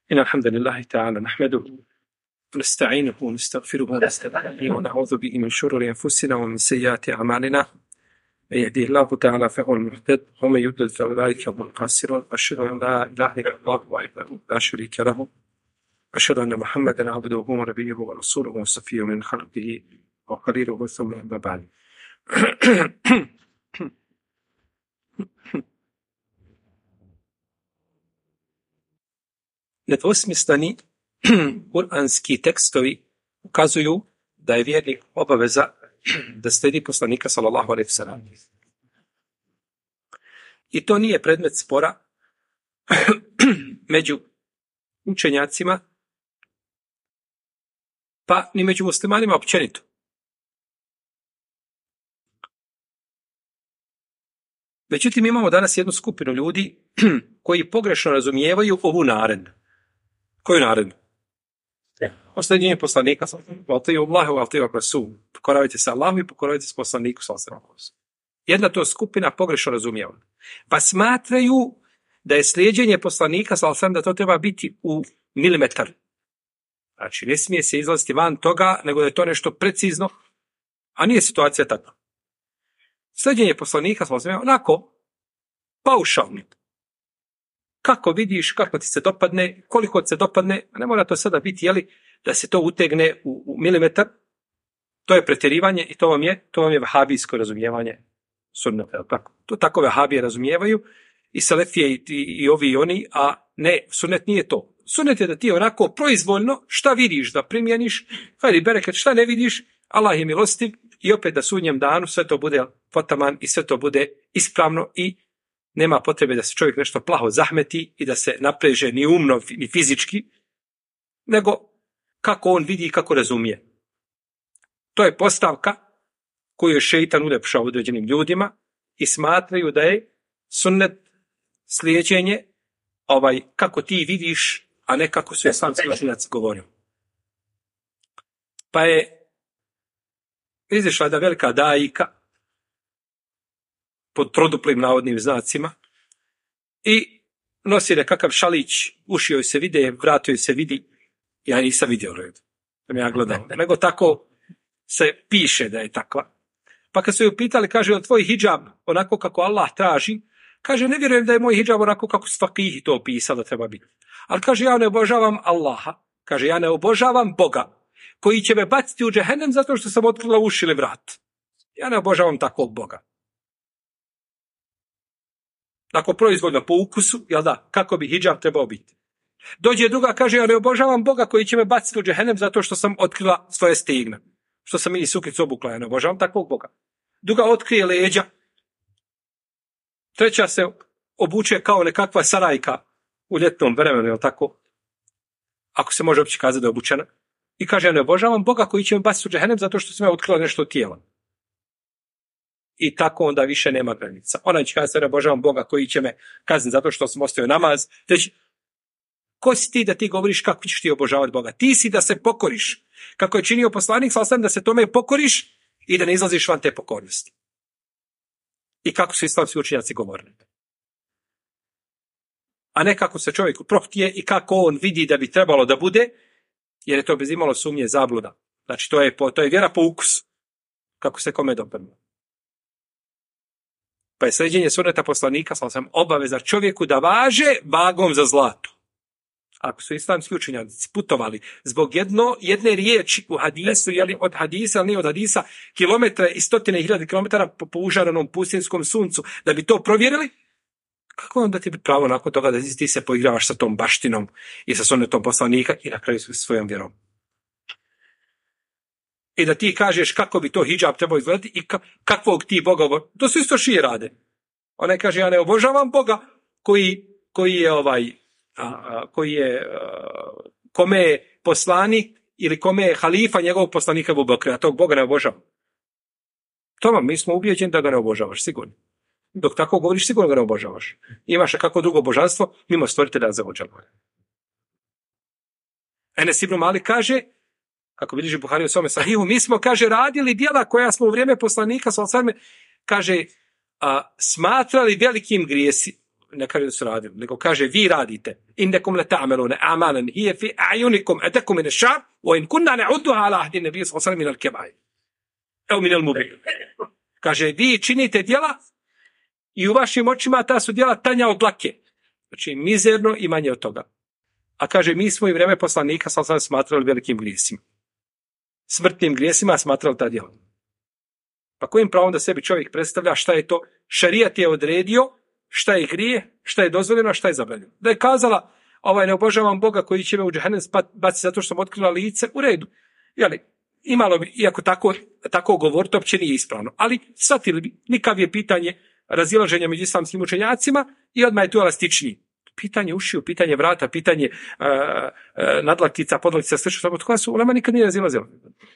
إن الحمد لله تعالى نحمده ونستعينه ونستغفره ونستهديه ونعوذ به من شرور أنفسنا ومن سيئات أعمالنا. من يهديه الله تعالى فهو المهتد ومن يضلل فأولئك هم الخاسرون. أشهد أن لا إله إلا الله وحده لا شريك له أشهد أن محمدا عبده ونبيه ورسوله وصفيه من خلقه وخليله ثم أما بعد. Nedvosmisleni kuranski tekstovi ukazuju da je vjernik obaveza da slijedi poslanika sallallahu alejhi ve sellem. I to nije predmet spora među učenjacima, pa ni među muslimanima općenito. Međutim, imamo danas jednu skupinu ljudi koji pogrešno razumijevaju ovu naredbu. Koju naredbu? O sljeđenju poslanika, pokoravajte se Allahu i pokoravajte se poslaniku. Jedna to skupina pogrešno razumijeva. Pa smatraju da je slijeđenje poslanika, da to treba biti u milimetar. Znači, ne smije se izlaziti van toga, nego da je to nešto precizno, a nije situacija takva. Slijeđenje poslanika, onako, paušalno. Kako vidiš, kako ti se dopadne, koliko ti se dopadne, ne mora to sada biti, da se to utegne u milimetar. To je pretjerivanje i to vam je vahabijsko razumijevanje sunneta. To tako vahabije razumijevaju i selefije i ovi i oni, a ne, sunnet nije to. Sunnet je da ti onako proizvoljno šta vidiš da primjeniš, hajde bereket, šta ne vidiš, Allah je milostiv i opet da sudnjem danu sve to bude potaman i sve to bude ispravno i nema potrebe da se čovjek nešto plaho zahmeti i da se napreže ni umno ni fizički, nego kako on vidi i kako razumije. To je postavka koju je šeitan uljepšao određenim ljudima i smatraju da je sunnet slijeđenje kako ti vidiš, a ne kako su islamski učenjaci govorio. Pa je izišla jedna velika daika pod troduplim navodnim znacima i nosi nekakav šalić, uši joj se vide, vrat joj se vidi. Ja nisam vidio red, da mi ja gledao, nego tako se piše da je takva. Pa kad su joj pitali, kaže, je tvoj hidžab onako kako Allah traži? Kaže, ne vjerujem da je moj hidžab onako kako su fakihi to opisali da treba biti. Ali kaže, ja ne obožavam Allaha, kaže, ja ne obožavam Boga koji će me baciti u džehennem zato što sam otkrila uši ili vrat. Ja ne obožavam takvog Boga. Ako proizvoljno po ukusu, kako bi hidžab trebao biti. Dođe druga, kaže, ja ne obožavam Boga koji će me baciti u džehennem zato što sam otkrila svoje stegna. Što sam mini suknicu obukla, ja ne obožavam takvog Boga. Druga otkrije leđa. Treća se obuče kao nekakva sarajka u ljetnom vremenu, jel tako? Ako se može uopće kazati da je obučena. I kaže, ja ne obožavam Boga koji će me baciti u džehennem zato što sam ja otkrila nešto od tijela. I tako onda više nema granica. Ona će kazati, ja ne obožavam Boga koji će me kazniti zato što sam ostavio namaz. Već, ko si ti da ti govoriš kako ćeš ti obožavati Boga? Ti si da se pokoriš. Kako je činio poslanik, da se tome pokoriš i da ne izlaziš van te pokornosti. I kako su islamski učenjaci govorili. A ne kako se čovjeku prohtije i kako on vidi da bi trebalo da bude, jer je to bez imalo sumnje zabluda. Znači, to je vjera po ukusu. Kako se kome dopadne. Pa je slijeđenje sunneta poslanika, obaveza čovjeku da važe vagom za zlato. Ako su islamski učenjaci putovali zbog jedne riječi u hadisu, od hadisa, ali nije od hadisa, kilometre i stotine i hiljade kilometara po užaranom pustinskom suncu, da bi to provjerili, kako onda ti bi pravo nakon toga da ti se poigravaš sa tom baštinom i sa sunnetom poslanika i na kraju svojom vjerom? I da ti kažeš kako bi to hidžab trebao izgledati i kakvog ti Boga obožavaš. To su isto šije rade. Onaj kaže, ja ne obožavam Boga kome je poslanik ili kome je halifa njegovog poslanika Ebu Bekra, a tog Boga ne obožavam. Toma, mi smo ubijeđeni da ga ne obožavaš, sigurno. Dok tako govoriš, sigurno ga ne obožavaš. Imaš kako drugo božanstvo, mimo stvoritelja za ođalove. Enes ibn Malik kaže, kako bilježi Buhari u svome sahihu, mi smo, kaže, radili djela koja smo u vrijeme poslanika, kaže, smatrali velikim ne kaže da su radili, nego kaže vi radite. Innekum la ta'maluna a'malan hiya fi a'yunikum atakum min ash-shar wa in kunna na'udduha ala ahdi an-nabiy sallallahu alayhi wa sallam min al-kaba'ir. Evo min al-mubin. Kaže vi činite djela i u vašim očima ta su djela tanja od dlake. Znači mizerno i manje od toga. A kaže mi smo i vrijeme poslanika sallallahu alayhi wa sallam smatrali velikim grijesima. Smrtnim grijesima smatrali ta djela. Pa kojim pravom da sebi čovjek predstavlja šta je to? Šerijat je odredio šta je grije, šta je dozvoljeno, šta je zabranjeno. Da je kazala, ne obožavam Boga koji će me u džehennem baciti zato što sam otkrila lice, u redu. Jeli, imalo bi, iako tako govoriti, uopće nije ispravno. Ali shvatili bi, nikav je pitanje razilaženja među islamskim učenjacima i odmah je tu elastičniji. Pitanje ušiju, pitanje vrata, pitanje nadlaktica, podlaktica, slično, od koja su ulema nikad nije razilazila.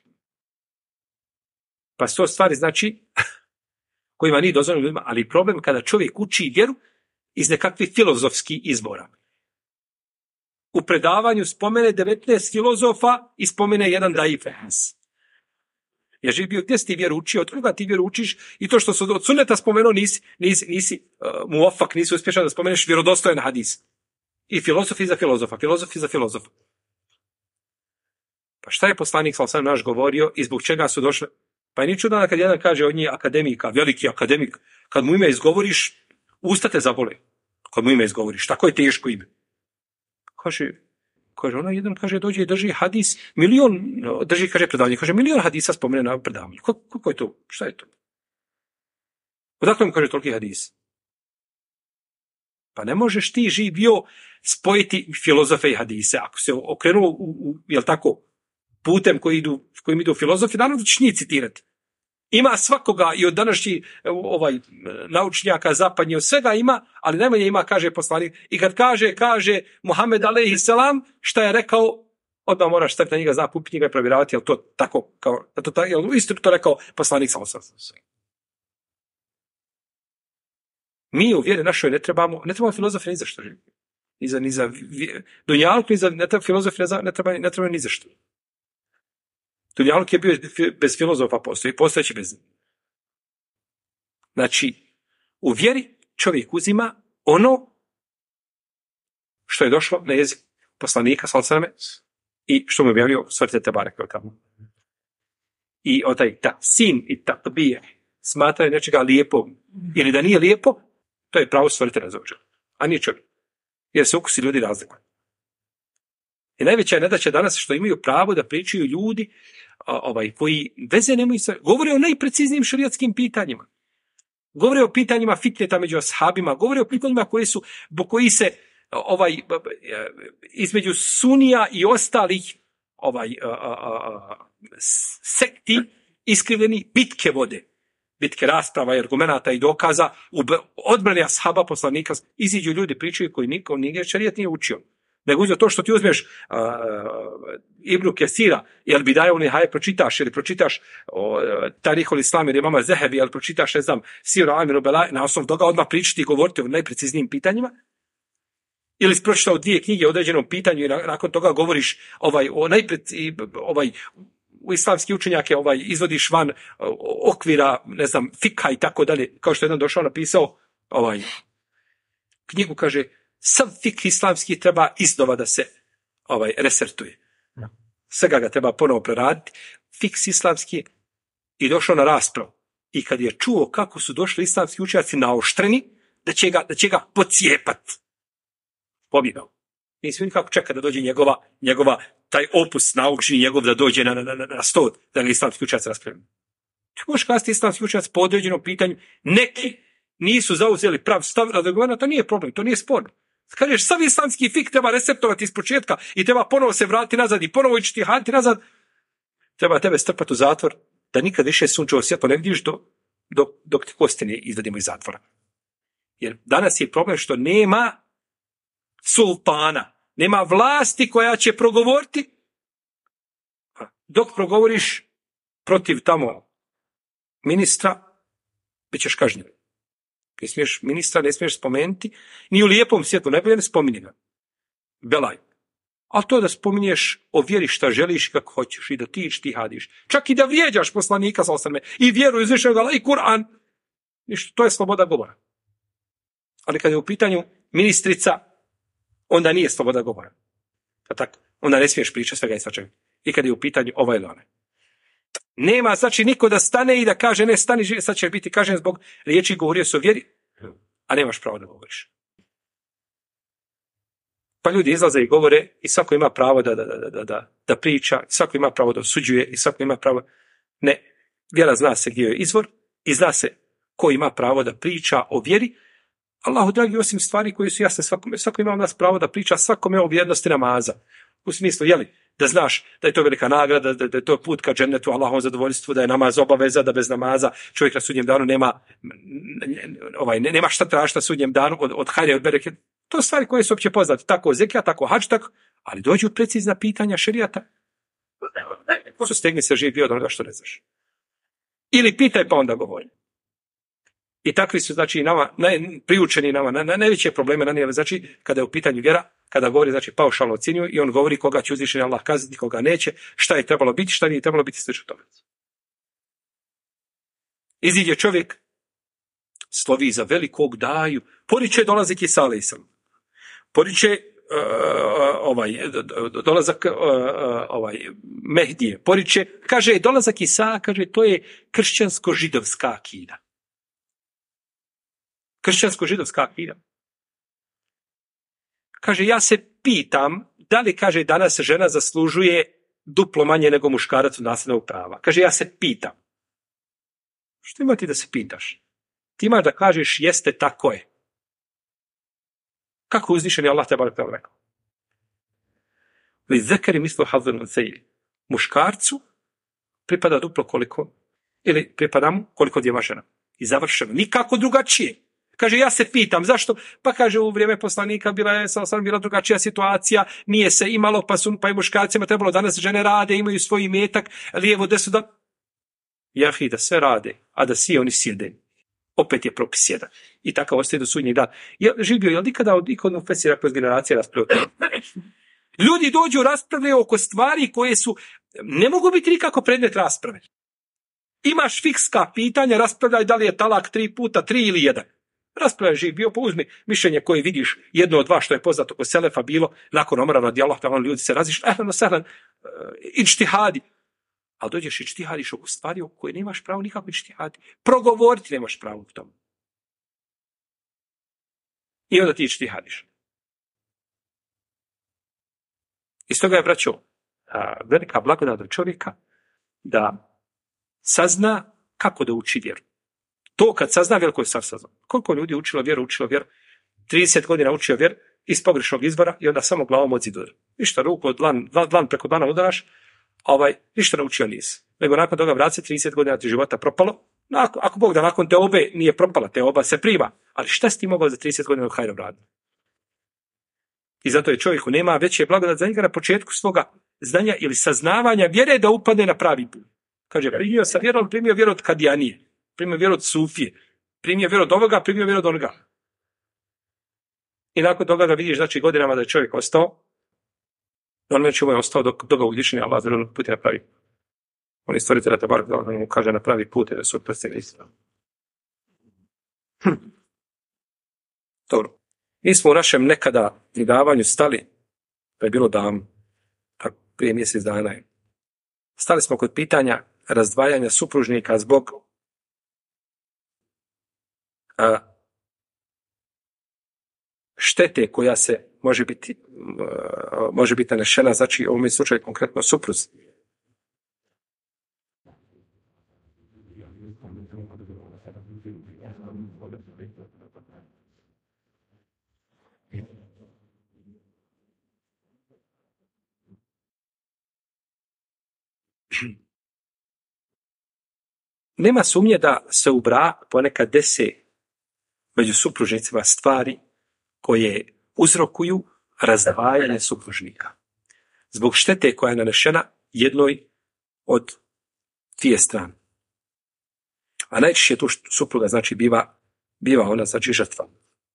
Pa su to stvari, znači, kojima nije dozvoljeno ljudima, ali problem kada čovjek uči vjeru iz nekakvih filozofskih izbora. U predavanju spomene 19 filozofa i spomene jedan daif. Ja živ bio, gdje si ti vjeru učio, od koga ti vjeru učiš i to što su od suneta spomenuo nisi muafak, nisi uspješan da spomeneš vjerodostojan hadis. I filozofi za filozofa. Pa šta je poslanik sallallahu naš govorio i zbog čega su došli? Pa je ni čudno kad jedan kaže od njih akademika, veliki akademik, kad mu ime izgovoriš, usta te zabole. Kad mu ime izgovoriš, tako je teško ime. Kaže, jedan kaže, dođe i drži hadis, kaže predavanje, kaže, 1.000.000 hadisa spomene na predavanju. Kako je to? Šta je to? Odakle mu kaže toliki hadis? Pa ne možeš ti živ bio spojiti filozofe i hadise. Ako se okrenuo jel tako, putem kojim idu filozofi, naravno da ćeš njih citirati. Ima svakoga i od današnjih naučnjaka zapadnje, od svega ima, ali najmanje ima, kaže poslanik. I kad kaže Muhammed alejhi selam, šta je rekao, odmah moraš staviti na njega upit njega i provjeravati, jel to tako, jel isto to rekao poslanik sallallahu alejhi ve sellem. Mi u vjeri našoj ne trebamo filozofe ni za što. Ni za dunjaluk, filozofi ne treba ni za što. Dunjaluk je bio bez filozofa postojeći bez. Znači, u vjeri čovjek uzima ono što je došlo na jezik poslanika sallallahu alejhi ve sellem i što mu je objavio Svrte Tebarek tamo. I ta sin i takbije smatraju nečega lijepo ili da nije lijepo, to je pravo Svrte razloženo, a nije čovjek. Jer se ukusi ljudi razlikuju. I najveća je nedaća danas što imaju pravo da pričaju ljudi koji veze nemaju sa... Govore o najpreciznijim šerijatskim pitanjima. Govore o pitanjima fitneta među ashabima, govore o pitanjima koji se između sunija i ostalih sekti iskrivljeni bitke vode. Bitke rasprava i argumenata i dokaza u odbrani ashaba poslanika. Iziđu ljudi pričaju koji niko nigdje šerijat nije učio. Nego uzeo to što ti uzmeš Ibnu Kesira, jel Bidaje Nihaje pročitaš, ili pročitaš Tarihul Islam ili Imama Zehebi, jel pročitaš, ne znam, Siru Amiru Belaj, na osnovu toga odmah pričati i govoriti o najpreciznijim pitanjima, ili si pročitao 2 knjige o određenom pitanju i nakon toga govoriš u islamski učenjake izvodiš van okvira, ne znam, fikha i tako dalje, kao što je jedan došao napisao knjigu, kaže, sav fik islamski treba iznova da se resertuje. Svega ga treba ponovo preraditi. Fiks islamski i došao na raspravu. I kad je čuo kako su došli islamski učenjaci naoštreni, da će ga pocijepati. Pobjegao. Nisi nikako čeka da dođe njegova taj opus naučni njegov da dođe na stol, da ga islamski učenjaci raspravljaju. Ti možeš kazati islamski učenjac po određenom pitanju, neki nisu zauzeli prav stav, razgovarati, to nije problem, to nije sporno. Kažeš, sav islamski fik treba receptovati iz početka i treba ponovo se vratiti nazad i ponovo ići haditi nazad. Treba tebe strpati u zatvor da nikad više sunčevo svjetlo ne vidiš dok ti kosti ne izvedemo iz zatvora. Jer danas je problem što nema sultana, nema vlasti koja će progovoriti. Dok progovoriš protiv tamo ministra, bit ćeš kažnjen. Ne smiješ ministra, ne smiješ spomenuti, ni u lijepom svjetlu, najbolje ne spominje ga. Belaj. A to da spominješ o vjeri šta želiš kako hoćeš i da ti hadiš. Čak i da vrijeđaš poslanika sallallahu alejhi ve sellem i vjeru uzvišenog Allaha i Kur'an. Ništa, to je sloboda govora. Ali kad je u pitanju ministrica, onda nije sloboda govora. Pa tako, onda ne smiješ pričati svega i svačega. I kad je u pitanju ovaj ili onaj. Nema, znači, niko da stane i da kaže, ne, stani, sad će biti kažen zbog riječi govorio se o vjeri, a nemaš pravo da govoriš. Pa ljudi izlaze i govore i svako ima pravo da priča, svako ima pravo da osuđuje i svako ima pravo... Ne, vjera zna se gdje je izvor i zna se ko ima pravo da priča o vjeri. Allahu dragi, osim stvari koje su jasne svakome, svako ima od nas pravo da priča svakome o vrijednosti namaza. U smislu, da znaš da je to velika nagrada, da je to put ka džennetu, Allahovom zadovoljstvu, da je namaz obaveza, da bez namaza čovjek na sudnjem danu nema šta tražiti na sudnjem danu od hajde, od bereke. To su stvari koje su opće poznate. Tako zekija, tako hadž, tako, ali dođu precizna pitanja šerijata. Ko su stegni se živ bio od onoga što ne znaš. Ili pitaj pa onda govori. I takvi su, znači, priučeni nama, na najveće probleme nanijeli, znači, kada je u pitanju vjera, kada govori, znači, paušalno ocjenjuju i on govori koga će uzvišeni Allah kazniti, koga neće, šta je trebalo biti, šta nije trebalo biti, slično tome. Iziđe čovjek, slovi za velikog daju, poriče dolazak Isa alejselam, poriče dolazak Mehdije, poriče, kaže, dolazak Isa, kaže, to je kršćansko-židovska akida. Kršćansko-židovska akida. Kaže, ja se pitam, da li, kaže, danas žena zaslužuje duplo manje nego muškarac od nasljednog prava. Kaže, ja se pitam. Što ima ti da se pitaš? Ti imaš da kažeš, jeste, tako je. Kako uzvišeni Allah te barek rekao? Li zekeri mislu hazan unsejli. Muškarcu pripada duplo koliko, ili pripada mu koliko djeva žena. I završeno. Nikako drugačije. Kaže, ja se pitam, zašto? Pa kaže, u vrijeme poslanika bila drugačija situacija, nije se imalo, pa je muškarcima trebalo, danas žene rade, imaju svoj imetak, lijevo, desno, da... Jahi, da sve rade, a da svi oni sjede. Opet je propis jedan. I takav ostaje do sudnjeg dana. Živio, je li nikada od ikodnog fesira kroz generacije raspravljaju? Ljudi dođu raspravljaju oko stvari koje su, ne mogu biti nikako predmet rasprave. Imaš fikska pitanja, raspravljaj da li je talak 3 puta 3 ili 1. Raspravljaj živ bio, pa uzmi mišljenje koje vidiš, jedno od dva što je poznato kod Selefa bilo, nakon Omara radijallahu ta'ala, ljudi se razišli, ičtihadi. Ali dođeš i ičtihadiš oko stvari o koje nemaš pravo nikako ičtihadi. Progovoriti nemaš pravo u tom. I onda ti ičtihadiš. Iz toga je, braćo, velika blagodat od čovjeka da sazna kako da uči vjeru. To kad sazna, veliko je sad saznao. Koliko ljudi učilo vjeru, 30 godina učio vjeru iz pogrešnog izvora i onda samo glavom od zidu. Ništa, ruku od dlan preko dlana udaraš, ništa naučio nisi. Nego nakon toga, brat, 30 godina ti života propalo. Ako Bog da nakon te obe nije propala, te oba se prima. Ali šta si ti mogao za 30 godina od hajra raditi? I zato je čovjeku nema veće blagodat za njega na početku svoga znanja ili saznavanja vjere da upadne na pravi put. Kaže, primio sam vjeru, primio vjeru od Kadijanije, primio vjeru od Sufije, primio vjeru od ovoga, primio vjeru od onoga. I nakon toga ga vidiš, znači, godinama da je čovjek ostao, on već je ostao dok ga uzvišeni Allah zelo puti na pravi put. On je stvoritelj te bar da mu kaže na pravi put i da su prstili isto. Dobro. Mi smo u našem nekada predavanju stali, pa je bilo davno, tako prije mjesec dana. Stali smo kod pitanja razdvajanja supružnika zbog štete koja se može biti nanešena, znači u ovom slučaju konkretno supruzi. Nema sumnje da se u braku ponekad dese među supružnicima stvari koje uzrokuju razdvajanje supružnika. Zbog štete koja je nanešena jednoj od dvije strane. A najčešće tu supruga, znači, biva ona, znači, žrtva.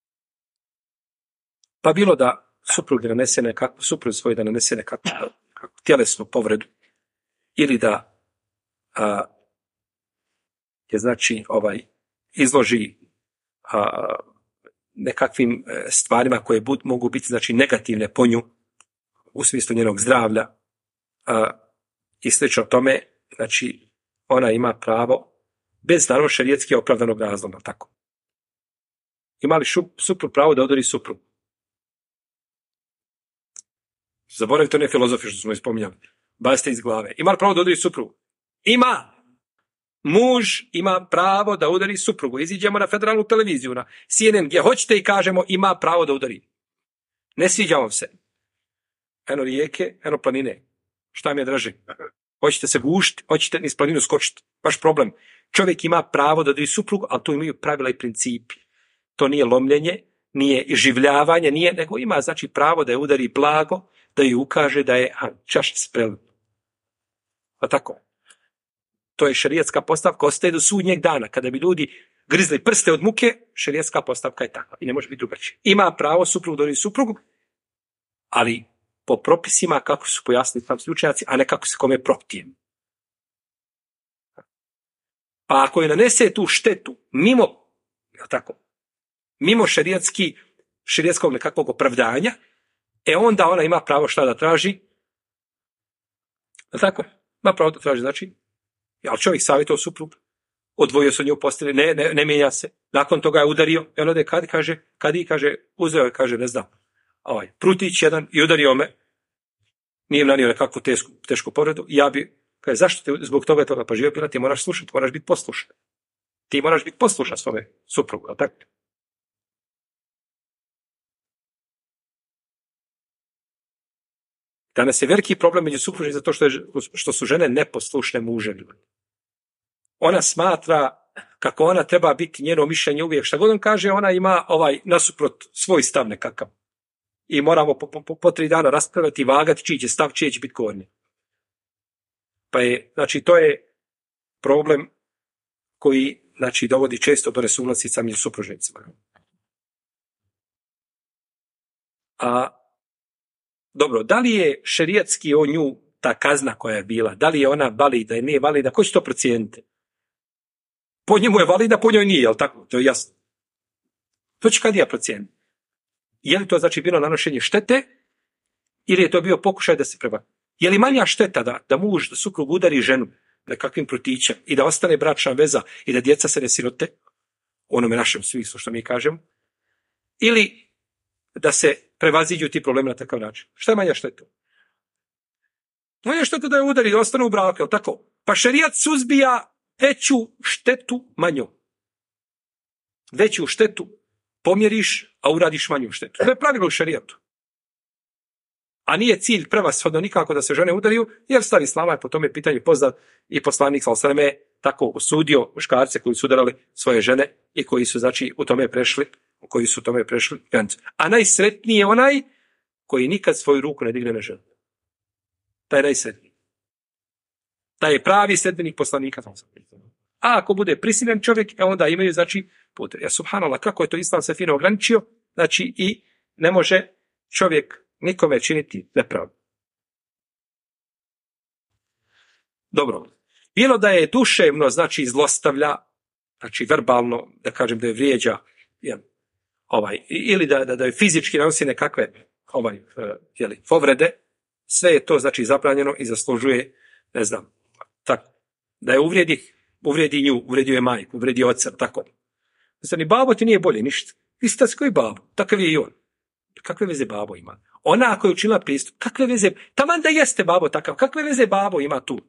Pa bilo da supruzi svoj da nanese nekakvu tjelesnu povredu ili da je, znači, izloži nekakvim stvarima koje mogu biti znači negativne po nju u smislu njenog zdravlja i slično tome, znači ona ima pravo bez naravno šerijetski opravdanog razloga, tako. Ima li suprug pravo da udari suprugu? Zaboravite one filozofije što smo ispominjali. Bacite iz glave. Ima li pravo da udari suprugu? Ima! Muž ima pravo da udari suprugu. Iziđemo na federalnu televiziju, na CNN, gdje hoćete i kažemo ima pravo da udari. Ne sviđa vam se. Eno rijeke, eno planine. Šta mi je draže? Hoćete se gušti, hoćete niz planinu skočiti. Baš problem. Čovjek ima pravo da udari suprugu, ali tu imaju pravila i principi. To nije lomljenje, nije življavanje, nije, nego ima znači pravo da je udari blago, da ju ukaže da je čaša spremna. Pa tako. To je šerijatska postavka, ostaje do sudnjeg dana. Kada bi ljudi grizli prste od muke, šerijatska postavka je takva i ne može biti drugačije. Ima pravo suprug da udari suprugu, ali po propisima kako su pojasnili tam slučajaci, a ne kako se kome prohtije. Pa ako je nanese tu štetu mimo šerijatskog nekakvog opravdanja, onda ona ima pravo šta da traži? Tako? Ima pravo da traži, znači, ali čovjek savjetao suprug, odvojio se od nju posteli, ne mijenja se, nakon toga je udario, i on ode kaže, uzeo je, kaže, ne znam, prutić jedan i udario me, nije im nanio nekakvu tešku povredu, ja bi, kaže, zašto te zbog toga pa živio bila, ti moraš slušati, moraš biti poslušan. Ti moraš biti poslušan svome suprugu, ali tako? Danas je veliki problem među supružnicima zato što su žene neposlušne muževi. Ona smatra kako ona treba biti njeno mišljenje uvijek. Šta god on kaže, ona ima nasuprot svoj stav nekakav. I moramo po 3 dana raspravljati i vagati čiji će stav, čiji će biti gornji. Pa je, znači, to je problem koji, znači, dovodi često do nesuglasica među supružnicima. Dobro, da li je šerijatski o nju ta kazna koja je bila, da li je ona valida ili nije valida, ko će to procijeniti? Po njemu je valida, po njoj nije, jel tako? To je jasno. To će kadija procijeniti. Je li to znači bilo nanošenje štete ili je to bio pokušaj da se preba? Je li manja šteta da muž, da suprug udari ženu nekakvim prutićem i da ostane bračna veza i da djeca se ne sirote, onome našem smislu što mi kažemo, ili da se prevaziđu ti problemi na takav način? Šta je manja šteta? Manja šteta da je udari, da ostane u braku, jel tako? Pa šerijat suzbija veću štetu manju. Veću štetu pomjeriš, a uradiš manju štetu. To je pravilo u šerijatu. A nije cilj prevashodno nikako da se žene udariju, jer stav islama je po tome pitanju poznat i poslanik sallallahu alejhi ve sellem je tako osudio muškarce koji su udarali svoje žene i koji su znači u tome prešli. A najsretniji je onaj koji nikad svoju ruku ne digne na ženu. Taj je najsretniji. Taj je pravi sledbenik poslanika. A ako bude prisiljen čovjek, onda imaju znači put. Ja subhanallah, kako je to islam se fino ograničio, znači i ne može čovjek nikome činiti nepravdu. Dobro. Bilo da je duševno, znači zlostavlja, znači verbalno, da kažem da je vrijeđa, ili da je fizički nanosi nekakve povrede, sve je to znači zabranjeno i zaslužuje, ne znam, tako, da je uvredi nju, uvredio je majku, uvredio oca, tako. Znači, babo ti nije bolje ništa. Istac koji babo, takav je i on. Kakve veze babo ima? Ona ako je učinila pristup, kakve veze, taman da jeste babo takav, kakve veze babo ima tu?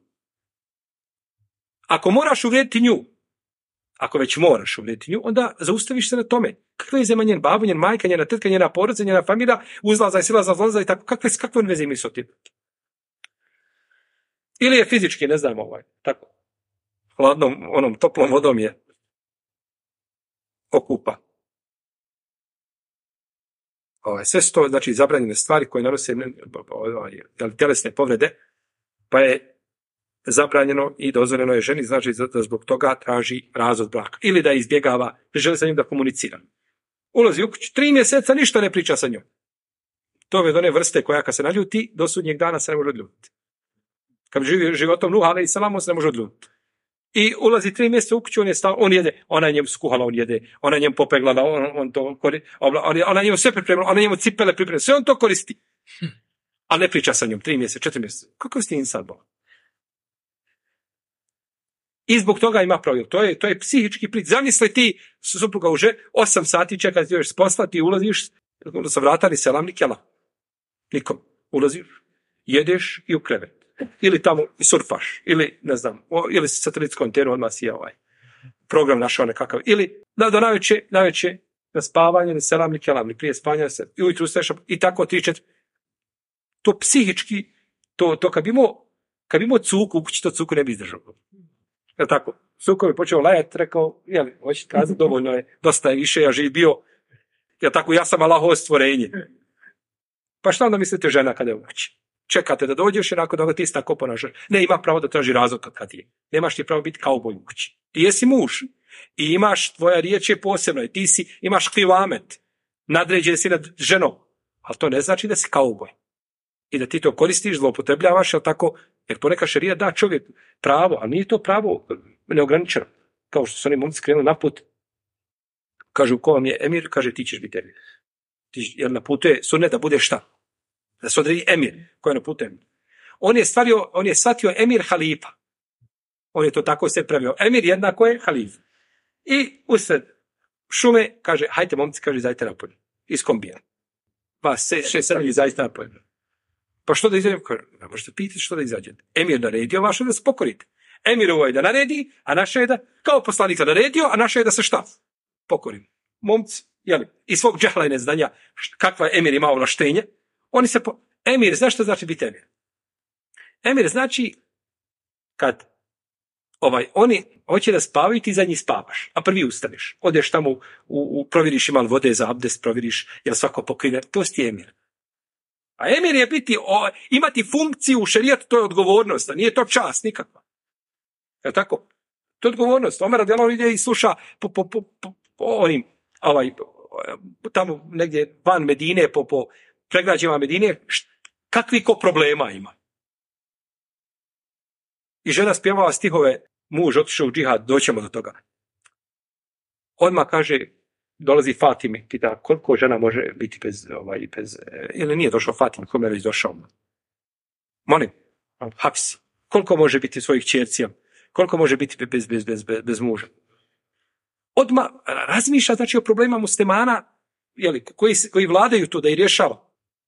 Ako moraš uvrijediti nju, ako već moraš uvrijediti nju, onda zaustaviš se na tome. Kakve veze ima njen babo, njen majka, njena tetka, njena porodica, njena familija, uzlaza i silaza i tako, kakve veze imaju s otim? Ili je fizički, ne znam, tako, hladnom, toplom vodom je okupa. Sve su to, znači, zabranjene stvari koje nanose tjelesne povrede, pa je zabranjeno i dozvoljeno je ženi, znači da zbog toga traži razvod braka. Ili da izbjegava, želi sa njim da komunicira. Ulazi u kuću, 3 mjeseca ništa ne priča sa njom. To je od one vrste koja kad se naljuti, do sudnjeg dana se ne može odljutiti. Kad živi životom Nuh alejhi selam, se ne može odljutiti. I ulazi 3 mjeseca u kuću, on jede, ona je njemu skuhala, on jede, ona je njemu popeglala, on to koristi, ona je njemu sve pripremila, ona je njemu cipele pripremila, sve on to koristi. Ali ne priča sa njom 3 mjeseca, 4 mjeseca. Kako ste insan Bog? I zbog toga ima problem. To je psihički pritisak. Zamisli ti supruga uže 8 sati čeka ti još s posla, ti ulaziš sa vrata, ni selam, ni kjela. Nikom. Ulaziš, jedeš i u krevet. Ili tamo i surfaš. Ili, ne znam, ili si satelitskom antenom odmah si program našao nekakav. Ili do naveče na spavanje, ni selam, ni kjela, ni prije spanja se. I ujutru staješ i tako 3-4. To psihički, to kad bi imao cuku u kući, to cuku ne bi izdržao. Je tako? Suko je počeo lajati, rekao, hoćeš kazati, dovoljno je, dosta je više, ja živ bio, tako, ja sam Allahovo stvorenje. Pa šta onda mislite žena kada je u kući? Čekate da dođeš i nakon toga ti se tako ponašaš. Ne, ima pravo da traži razlog kad je. Nemaš ti pravo biti kauboj u kući. Ti jesi muž i imaš, tvoja riječ je posebna i ti imaš kivamet, nadređen si nad ženom, ali to ne znači da si kauboj. I da ti to koristiš, zloupotrebljavaš, jer ponekad šerija da čovjek pravo, ali nije to pravo neograničeno. Kao što su oni momci krenuli na put, kažu ko vam je emir, kaže ti ćeš biti emir. Jer na putu je sunnet da bude šta? Da se odredi emir, ko je na putu emir. On je shvatio emir halifa. On je to tako sve pravio. Emir jednako je halif. I usred šume kaže, hajte momci, kaže, izađite napolje. Iz kombija. Vas 6-7 izađite napolje. Pa što da izađete? Ne možete pitati što da izađete. Emir naredio, vaše da se pokorite. Emir ovo je da naredi, a naše je da, kao poslanik da naredio, a naše je da se šta? Pokorim. Momci, iz svog džehla i neznanja, kakva je emir imao ovlaštenje, Emir, znaš što znači biti emir? Emir znači kad oni hoće da spavaju, ti za njih spavaš, a prvi ustaneš. Odeš tamo, provjeriš ima li vode za abdest, provjeriš je li svako pokrine, to ti je emir. A emir je imati funkciju u šerijatu, to je odgovornost, a nije to čast nikakva. Je tako? To je odgovornost. Omer radijallahu ide i sluša po onim, tamo negdje van Medine, po pregrađima Medine, kakvi ko problema ima. I žena spjevala stihove, muž otišao u džihad, doćemo do toga. Odmah kaže, dolazi Fatime, pita koliko žena može biti bez ili nije došao Fatime, kome je već došao. Molim, hapsi, koliko može biti svojih ćercija, koliko može biti bez muža. Odmah razmišlja znači o problemima muslimana koji vladaju tu da ih rješava.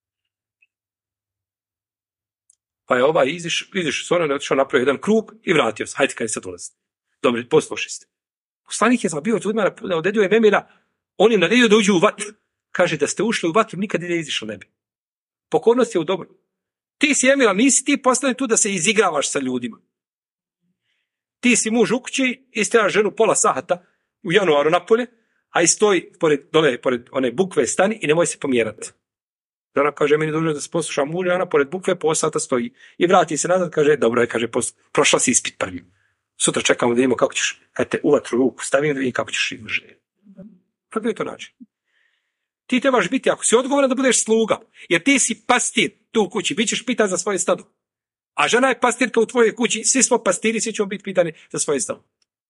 Pa je iziš s onom, otišao napravio jedan krug i vratio se. Hajde, kaj sad dolazi. Dobro, poslušaj ste. Poslanik je bio ljudima da odredio emira, on je naredio da uđu u vatru. Kaže da ste ušli u vatru, nikad ne izišli nebi. Pokornost je u dobro. Ti si emir, nisi ti postavljen tu da se izigravaš sa ljudima. Ti si muž u kući, istiraš ženu pola sahata u januaru napolje, a i stoji pored one bukve stani i nemoj se pomjerati. Ona kaže, meni dužno da se posluša muža, ona pored bukve pola sata stoji. I vrati se nazad, kaže, dobro je, kaže, prošla si ispit prvi. Sutra čekamo da vidimo kako ćeš, kad te u vatru ruku stavim da vidim kako ćeš živjeti. Kako je to način? Ti trebaš biti, ako si odgovoran, da budeš sluga, jer ti si pastir tu u kući, bit ćeš pitan za svoje stado. A žena je pastirka u tvojoj kući, svi smo pastiri, svi ćemo biti pitani za svoje stado.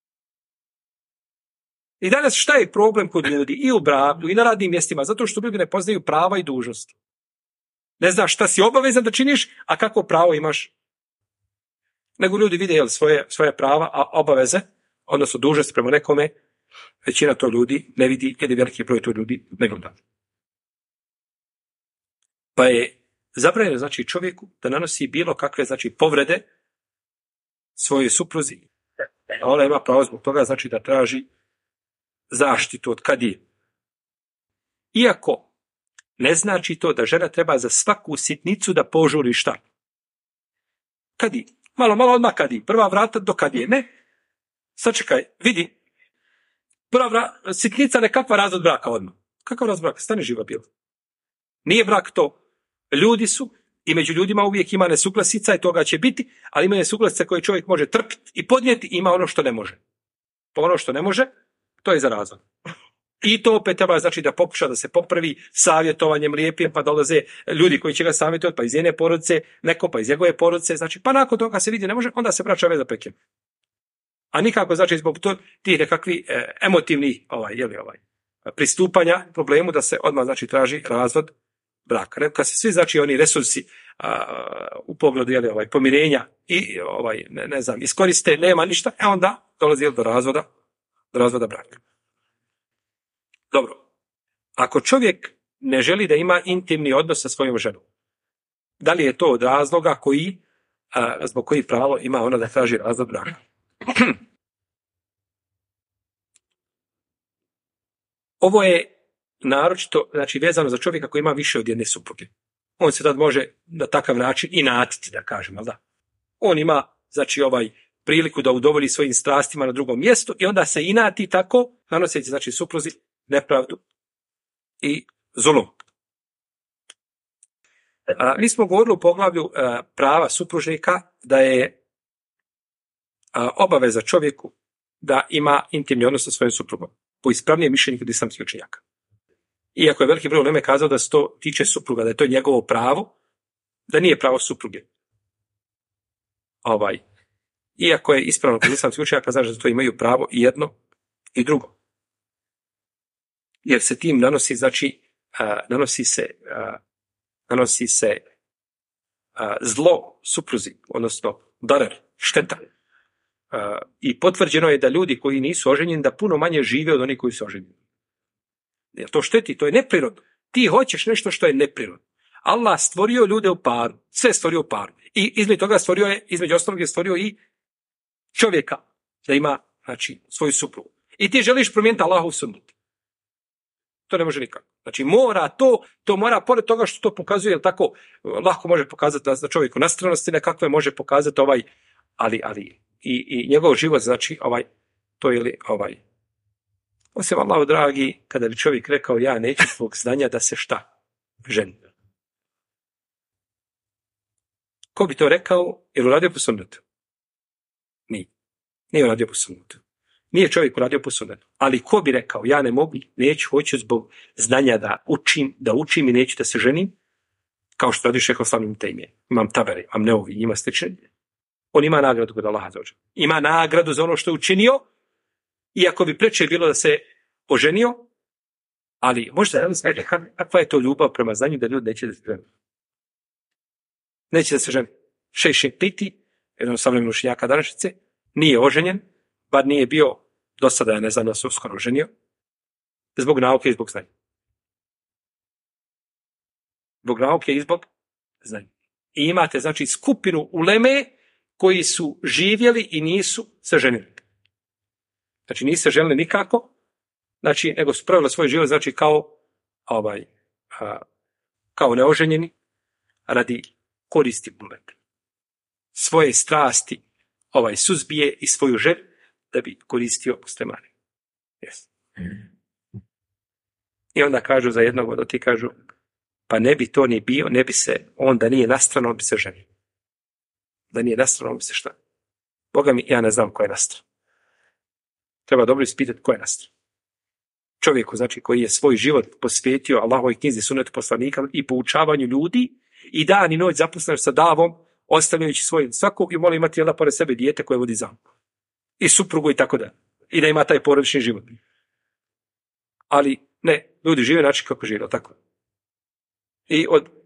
I danas šta je problem kod ljudi i u braku i na radnim mjestima, zato što ljudi ne poznaju prava i dužnosti. Ne znaš šta si obavezan da činiš, a kako pravo imaš. Nego ljudi vide svoje prava, a obaveze, odnosno dužnosti prema nekome, većina to ljudi ne vidi, kad je veliki broj to ljudi ne gleda. Pa je zabranjeno znači čovjeku da nanosi bilo kakve znači povrede svojoj supruzi. A ona ima pravo zbog toga znači da traži zaštitu od kadije. Iako ne znači to da žena treba za svaku sitnicu da požuri šta? Kadiji. Malo odmah kadiji. Prva vrata do kadije. Ne. Sačekaj, vidi. Sitnica nekakva razvod braka odmah. Kakav razvod braka? Stane živa bila. Nije brak to. Ljudi su i među ljudima uvijek ima nesuglasica i toga će biti, ali ima nesuglasica koje čovjek može trpiti i podnijeti, ima ono što ne može. Pa ono što ne može, to je za razvod. I to opet treba znači da pokuša da se popravi savjetovanjem lijepim, pa dolaze ljudi koji će ga savjetovati, pa iz jedne porodice, neko pa iz njegove porodice, znači pa nakon toga se vidi ne može, onda se bračna veza prekine. A nikako znači zbog tih nekakvih emotivnih pristupanja problemu da se odmah znači traži razvod braka. Kad se svi znači oni resursi u pogledu pomirenja i iskoriste, nema ništa, onda dolazi do razvoda braka. Dobro. Ako čovjek ne želi da ima intimni odnos sa svojom ženom, da li je to od razloga zbog koji pravo ima ona da traži razvod braka? Ovo je naročito znači, vezano za čovjeka koji ima više od jedne supruge. On se tad može na takav način inatiti, da kažem, jel da? On ima znači priliku da udovolji svojim strastima na drugom mjestu i onda se inati tako, nanoseći znači supruzi nepravdu i zulum. Mi smo govorili u poglavlju prava supružnika da je obaveza čovjeku da ima intimni odnos sa svojim suprugom, po ispravnijem mišljenju kod islamskih učenjaka. Iako je veliki broj uleme kazao da se to tiče supruga, da je to njegovo pravo, da nije pravo supruge. Iako je ispravno kod islamskih učenjaka, znači da to imaju pravo i jedno i drugo. Jer se tim nanosi, znači, nanosi se zlo supruzi, odnosno darar, šteta. I potvrđeno je da ljudi koji nisu oženjeni da puno manje žive od onih koji su oženjeni. Jer to šteti, to je neprirodno. Ti hoćeš nešto što je neprirodno. Allah stvorio ljude u paru, sve stvorio u paru. I između toga između ostalog je stvorio i čovjeka da ima, znači, svoju suprugu. I ti želiš promijeniti Allahov sunnet. To ne može nikako. Znači mora to mora, pored toga što to pokazuje, jel tako, lahko može pokazati da čovjeku nastranosti nekakve, može pokazati ali i njegov život, znači to je osim Allahu dragi, kada bi čovjek rekao ja neću zbog znanja da se šta? Ženi. Ko bi to rekao? Jer uradio po sunnetu? Nije uradio po sunnetu. Nije čovjek uradio po sunnetu. Ali ko bi rekao ja ne mogu, hoću zbog znanja da učim i neću da se ženim, kao što radi šejh Islam ibn Tejmije. Imam Taberi, imam Neovi, ima slični. On ima nagradu kod Allaha dželle. Ima nagradu za ono što je učinio, iako bi preče bilo da se oženio, ali možda kakva je to ljubav prema znanju da ljudi neće da se žene. Neće da se žene. Šejh Šinqiti, jedan od savremenih učenjaka današnjice, nije oženjen, bar nije bio, do sada ne znam da se uskoro oženio, zbog nauke i zbog znanja. Zbog nauke i zbog znanja. I imate, znači, skupinu uleme koji su živjeli i nisu se ženili. Znači, nisu se ženili nikako, znači, nego su proveli svoj život, znači, kao neoženjeni, radi koristi uleme. Svoje strasti suzbije i svoju želju da bi koristio muslimane. Yes. I onda kažu za jednog od ti kažu, pa ne bi to ni bio, ne bi se, on da nije nastrano, on bi se ženio. Da nije nastrano, on bi se šta? Boga mi, ja ne znam ko je nastrano. Treba dobro ispitati ko je nastrano. Čovjeku, znači, koji je svoj život posvetio Allahovoj knjizi, sunnetu poslanika i poučavanju ljudi i dan i noć zaposlen sa davom, ostavljajući svoj svakog i mora imati onda pored sebe dijete koje vodi zamku. I suprugu i tako da. I da ima taj porodični život. Ali ne, ljudi žive način kako žive, tako. I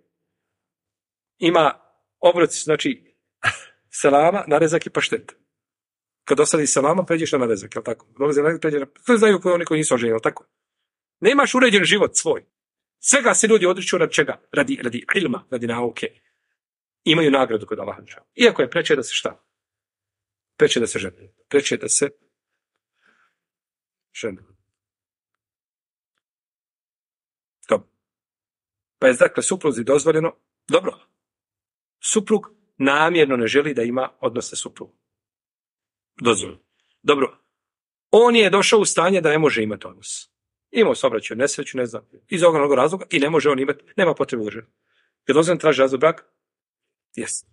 ima obroci, znači, selama, narezak i paštet. Kad osadi selama, pređeš na narezak, jel tako? To znaju oni koji nisu oženjeni, jel tako? Nemaš uređen život svoj. Svega se ljudi odriču radi čega? Radi ilma, radi nauke. Imaju nagradu kod Allaha. Iako je preče da se šta? Preče da se žene. Preče da se žene. Dobro. Pa je dakle supruzi dozvoljeno. Dobro. Suprug namjerno ne želi da ima odnos sa suprugom. Dozvoljeno. Dobro. On je došao u stanje da ne može imati odnos. Imao saobraćajnu nesreću, ne znam, iz ovog razloga i ne može on imati, nema potrebe da žene. Je dozvoljeno traži razvod braka? Jesi.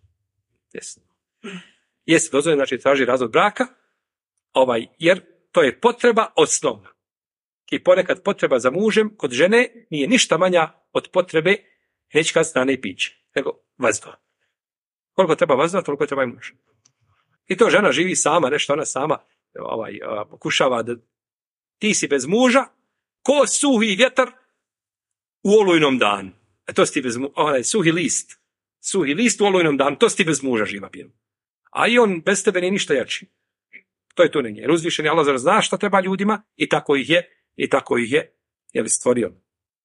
Jesi dozvoljeno, znači traži razvod braka, jer to je potreba osnovna. I ponekad potreba za mužem kod žene nije ništa manja od potrebe, neće kad strane i piće, nego vazduha. Koliko treba vazduha, toliko treba i muž. I to žena živi sama, nešto ona sama, pokušava da ti si bez muža, ko suhi vjetar u olujnom danu. To si ti bez muža, suhi list u olujnom danu, to si ti bez muža živa bio. A i on bez tebe nije ništa jači. To je to negdje. Jer uzvišeni Allah zna šta treba ljudima i tako ih je stvorio.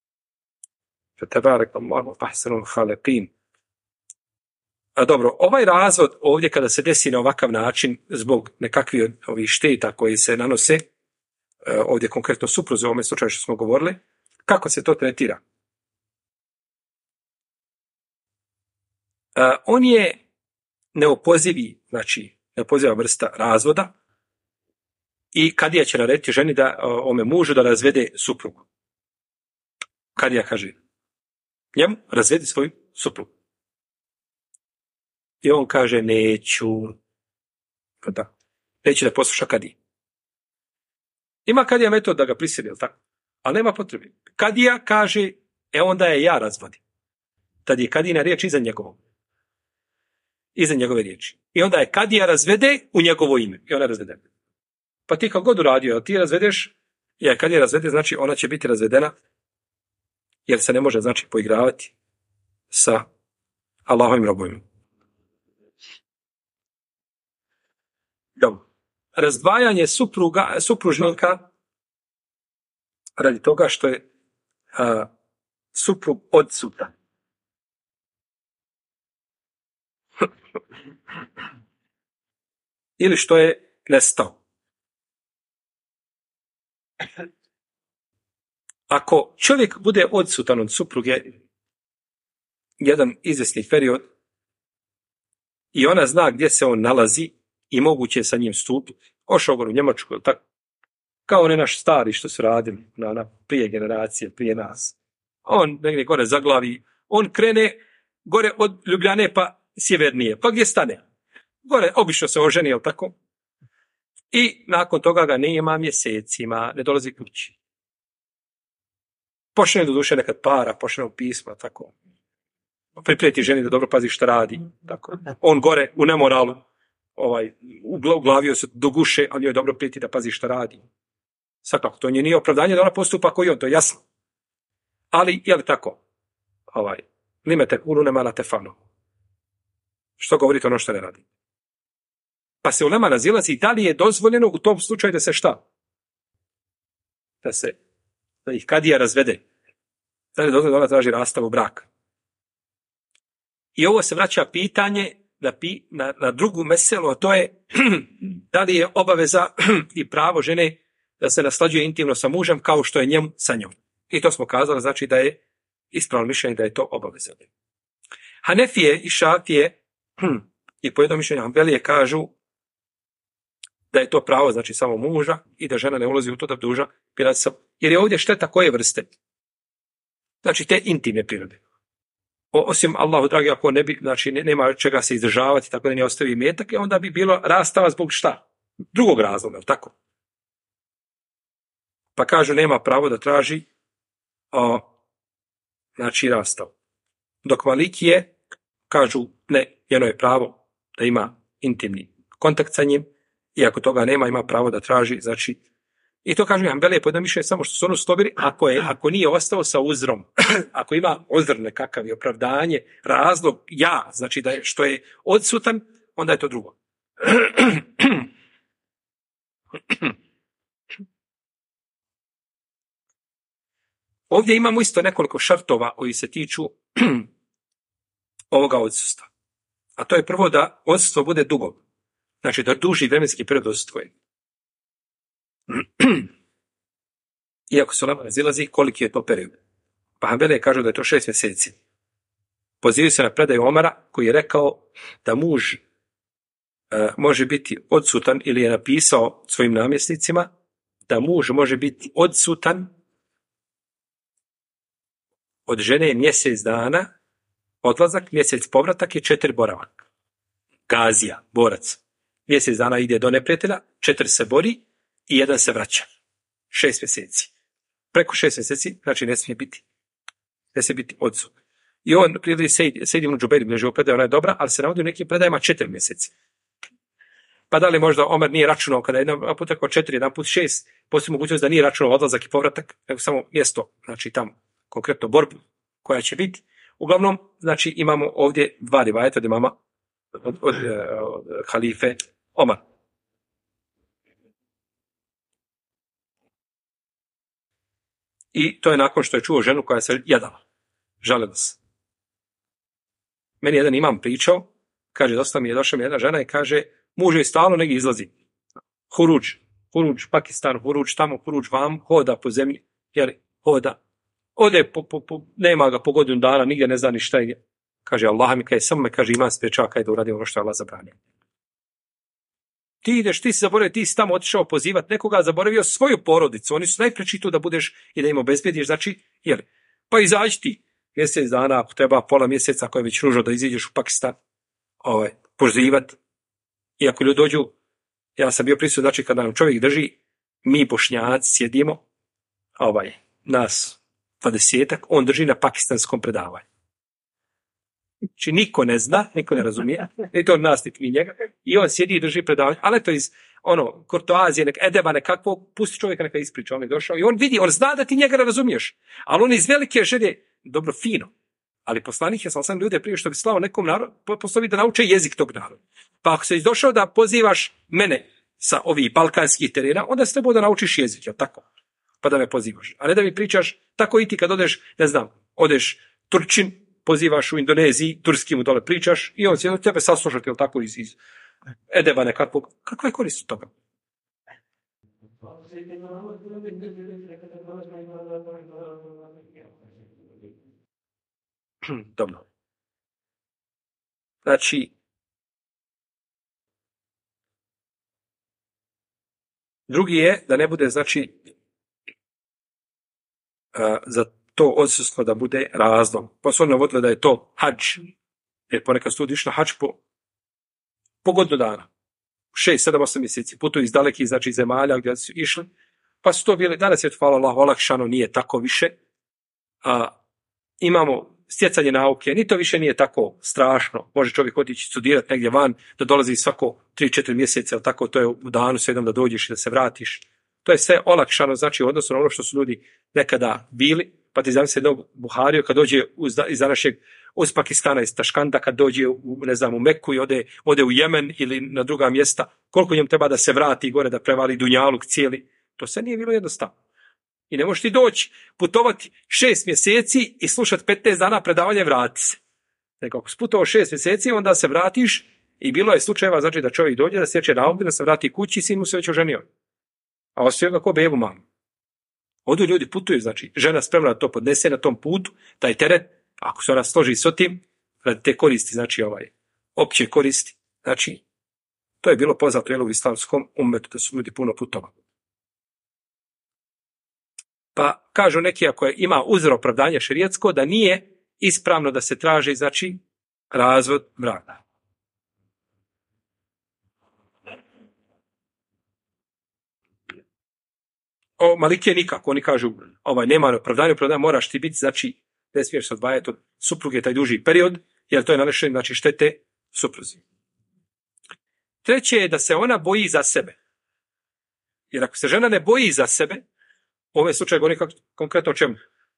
Dobro, ovaj razvod ovdje kada se desi na ovakav način zbog nekakvih ovih šteta koji se nanose, ovdje konkretno supruzi u ovome slučaju što smo govorili, kako se to tretira? On je neopoziva vrsta razvoda i kadija će narediti ženi ome mužu da razvede suprugu. Kadija kaže njemu razvedi svoju suprugu. I on kaže neću da posluša kadija. Ima kadija metod da ga prisili, jel tako? Ali nema potrebe. Kadija kaže, onda je ja razvodim. Tad je kadijina riječ iza njegove riječi. I onda je kadija razvede u njegovo ime. I ona razvede. Pa ti kako god uradio, ti razvedeš, jer kadija razvede, znači ona će biti razvedena, jer se ne može, znači, poigravati sa Allahovim robovima. Razdvajanje supružnika radi toga što je suprug odsutan. Ili što je nestao. Ako čovjek bude odsutan od supruge jedan izvjesni period i ona zna gdje se on nalazi i moguće je sa njim stupiti, ošao gore u Njemačku, ili tako, kao oni naš stari što su radili na prije generacije, prije nas. On negdje gore zaglavi, on krene gore od Ljubljane pa sjevernije, pa gdje stane? Gore obično se oženi, ili tako? I nakon toga ga nema mjesecima, ne dolazi kući. Počne do duše nekad para, počne u pisma, tako. Priprijeti ženi da dobro pazi šta radi. Tako. On gore u nemoralu, uglavio se do guše, ali joj dobro prijeti da pazi šta radi. Svakako, to nije opravdanje da ona postupa kao i on, to je jasno. Ali, je li tako? Limete kulu nema na tefanu. Što govorite ono što ne radi? Pa se ulema razilazi i da li je dozvoljeno u tom slučaju da se šta? Da ih kadija razvede. Da li je dozvoljeno da ona traži rastavu braka? I ovo se vraća pitanje na drugu meselu, a to je da li je obaveza i pravo žene da se naslađuje intimno sa mužem kao što je njemu sa njom. I to smo kazali, znači da je ispravno mišljenje da je to obaveza. Hanefije i Šafije i po jednom mišljenju Hanbelije kažu da je to pravo, znači samo muža i da žena ne ulazi u to da duža pirati sa. Jer je ovdje šteta koje vrste? Znači te intimne prirode. Osim Allahu dragi, ako ne bi, znači nema čega se izdržavati, tako da ne ostavi imetak, onda bi bilo rastava zbog šta? Drugog razloga, tako? Pa kažu nema pravo da traži znači rastav. Dok Malikije kažu ne, njeno je pravo da ima intimni kontakt sa njim i ako toga nema, ima pravo da traži, znači, i to kažu Hanbelije po jednom mišljenju samo što su ono stobiri, ako nije ostao sa uzrom, ako ima uzr nekakav i opravdanje, razlog, znači da je, što je odsutan, onda je to drugo. Ovdje imamo isto nekoliko šartova koji se tiču ovoga odsustva. A to je prvo da odsustvo bude dugo. Znači da duži vremenski period odsustvoje. Iako se ulema razilazi koliki je to period. Pa Hanbelije kažu da je to 6 mjeseci. Pozivaju se na predaju Omara koji je rekao da muž može biti odsutan ili je napisao svojim namjesnicima da muž može biti odsutan od žene mjesec dana, odlazak, mjesec povratak i 4 boravak. Gazija, borac. Mjesec dana ide do neprijatelja, 4 se bori i 1 se vraća. 6 mjeseci. Preko 6 mjeseci, znači ne smije biti odsutan. I on privodi Sejid ibn Džubeir, bilježi u predaju, ona je dobra, ali se navodi u nekim predajama 4 mjeseci. Pa da li možda Omer nije računao kada je jedan put rekao 4, jedan put 6, postoji mogućnost da nije računao odlazak i povratak, nego samo mjesto, znači tamo konkretno borbu koja će biti. Uglavnom, znači imamo ovdje 2 rivajeta od imama, od halife Omar. I to je nakon što je čuo ženu koja se jadala, žalila se. Meni jedan imam pričao, kaže, dosta mi je došla mi jedna žena i kaže, muž je stalno negdje izlazi. Huruđ, Pakistan, huruđ tamo, huruđ vam, hoda po zemlji, jer hoda. Ode, nema ga po godinu dana, nigdje ne zna ni šta je. Kaže, Allah mi kaže, samo me, kaže, imam sprečava kaj da uradim ono što je Allah zabranio. Ti ideš, ti si zaboravio, ti si tamo otišao pozivati nekoga, zaboravio svoju porodicu. Oni su najpreči tu da budeš i da im obezbediš, znači, jer, pa izađi ti mjesec dana, ako treba pola mjeseca, ako je već ružno da iziđeš u Pakistan, pozivati. I ako ljudi dođu, ja sam bio prisutan, znači, kada nam čovjek drži, mi Bošnjaci sjedimo, nas 20-ak, on drži na pakistanskom predavanju. Znači, niko ne zna, niko ne razumije, ni to od nas, niti mi njega, i on sjedi i drži predavanje, ali to iz kurtoazije, edeba nekakvog, pusti čovjeka neka ispriča, on je došao i on vidi, on zna da ti njega ne razumiješ, ali on iz velike želje, dobro, fino, ali poslanik je sam ljude prije što bi slao nekom narodu, poslovi da nauče jezik tog naroda. Pa ako se došao da pozivaš mene sa ovih balkanskih terena, onda se trebao da naučiš jezik, jel tako? Pa da me pozivaš. A ne da mi pričaš, tako i ti kad odeš, ne znam, odeš Turčin, pozivaš u Indoneziji, turski mu dole pričaš i on će od tebe saslušati, jel tako, iz edeba nekakvog. Kakva je korist od toga? Dobro. Znači, drugi je da ne bude, znači, za to odsustvo da bude razlog. Pa su oni navodili da je to hadž, jer ponekad su ljudi išli na hadž po godinu dana. 6, 7, 8 mjeseci. Putuju iz dalekih, znači, zemalja gdje su išli. Pa su to bili, danas je to, hvala Allah, olakšano, nije tako više. Imamo stjecanje nauke, ni to više nije tako strašno. Može čovjek otići studirati negdje van, da dolazi svako 3-4 mjeseca, ali tako to je u danu sedam da dođeš i da se vratiš. To je sve olakšano, znači u odnosu na ono što su ljudi nekada bili, pa ti zamisli jednog Buhariju kad dođe iz današnjeg uz Pakistana, iz Taškanda, kad dođe u Meku i ode u Jemen ili na druga mjesta, koliko njemu treba da se vrati gore, da prevali dunjaluk cijeli, to sve nije bilo jednostavno. I ne možeš ti doći, putovati 6 mjeseci i slušati 15 dana predavanja i vrati se. Nego ako si putovao 6 mjeseci, onda se vratiš i bilo je slučajeva, znači da čovjek dođe, da sjeće na ovdje, da se vrati kući i sin mu se već oženio. A ostavio ga ko bebu mamu. Odu ljudi putuju, znači žena spremna da to podnese na tom putu, taj teret, ako se ona složi s tim, radi te koristi, znači opće koristi, znači to je bilo poznato u islamskom ummetu da su ljudi puno putovali. Pa kažu neki, ako ima uzor opravdanja šerijatsko, da nije ispravno da se traži, znači, razvod braka. Malikije nikako, oni kažu, nema opravdanja, moraš ti biti, znači, ne smiješ se odvajati od supruge taj duži period, jer to je nanešeno, znači, štete supruzi. Treće je da se ona boji za sebe. Jer ako se žena ne boji za sebe, u ovom slučaju govori konkretno o čemu?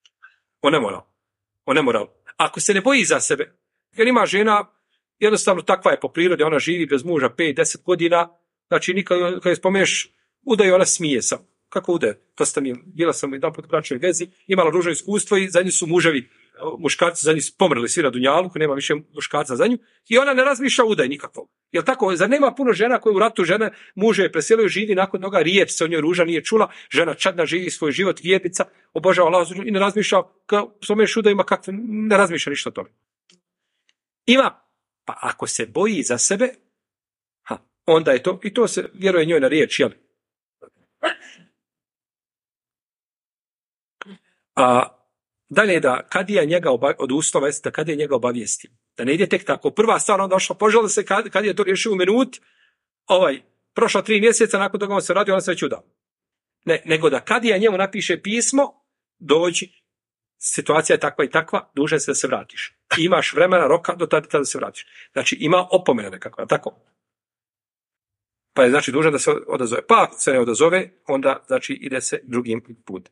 O nemoral. Ako se ne boji za sebe, jer ima žena, jednostavno takva je po prirodi, ona živi bez muža 5-10 godina, znači nikad, kada je spomeneš, udaju, ona smije sam. Kako udaje? Bila sam jedan put u bračnoj vezi, imala ružno iskustvo i za nju su muževi, muškarci za nju su pomrli svi na dunjalu, nema više muškarca za nju, i ona ne razmišlja udaj nikakvog. Jel tako? Zar nema puno žena koje u ratu žene muže je preselio, živi nakon toga, riječ se o njoj ruža nije čula, žena čadna živi svoj život, vjernica, obožava Allah i ne razmišlja, kao spomeniš udajima, kakve, ne razmišlja ništa o tome. Ima, pa ako se boji za sebe, onda je to, i to se vjeruje njoj na riječ, jel? Dalje da kadija njega od uslova jeste da kadija njega obavijesti. Da ne ide tek tako. Prva stvar onda došla, požali se kad je to riješio u minuti, prošla 3 mjeseca, nakon toga on se radio, on se već udao. Ne, nego da kadija njemu napiše pismo, dođi, situacija je takva i takva, dužan se da se vratiš. I imaš vremena, roka do tada da se vratiš. Znači ima opomena nekako, tako? Pa je znači dužan da se odazove. Pa ako se ne odazove, onda znači ide se drugim putem.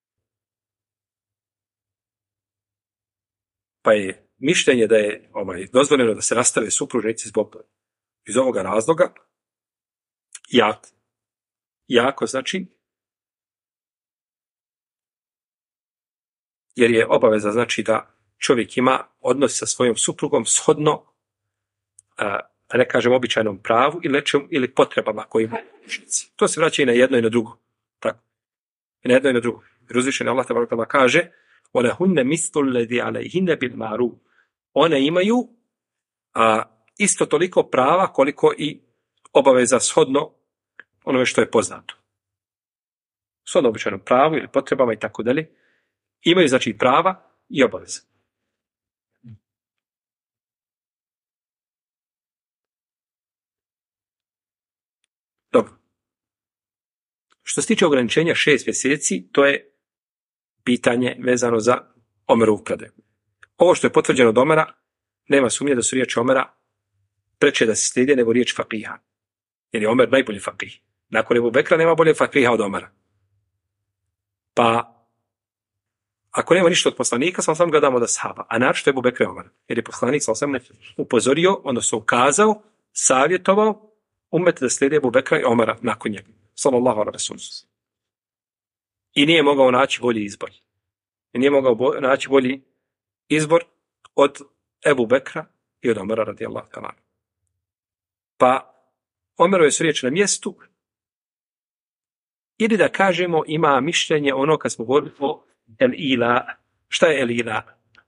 Pa je mišljenje da je dozvoljeno da se rastave supružnici zbog iz ovoga razloga jako znači, jer je obaveza znači da čovjek ima odnos sa svojom suprugom shodno, da ne kažem običajnom pravu ili potrebama koje ima mušnici. To se vraća i na jedno i na drugo. Tako. I na jedno i na drugo. Jer uzvišeni Allah tabaraka kaže وَلَهُنَّ مِثْلُ الَّذِي عَلَيْهِنَّ بِالْمَعْرُوفِ. One imaju isto toliko prava koliko i obaveza shodno onome što je poznato. Shodno običajnom pravu ili potrebama i tako dalje. Imaju znači prava i obaveze. Dobro. Što se tiče ograničenja 6 mjeseci, to je pitanje vezano za Omerovu predaju. Ovo što je potvrđeno od Omera, nema sumnje da su riječi Omera preče da se slijede nego riječ fakiha. Jer je Omer najbolji fakih. Nakon Ebu Bekra nema bolje fakiha od Omera. Pa, ako nema ništa od poslanika, sam ga damo da sahaba. A naročito Ebu Bekra i Omer. Jer je poslanik sam upozorio, odnosno ukazao, savjetovao umet da slijede Ebu Bekra i Omera nakon njega. Sallallahu alejhi ve sellem. I nije mogao naći bolji izbor. I nije mogao naći bolji izbor od Ebu Bekra i od Omera radijallahu ta'ala. Pa Omerove su riječi na mjestu ili da kažemo ima mišljenje ono kad smo govorili o el-ila. Šta je el-ila?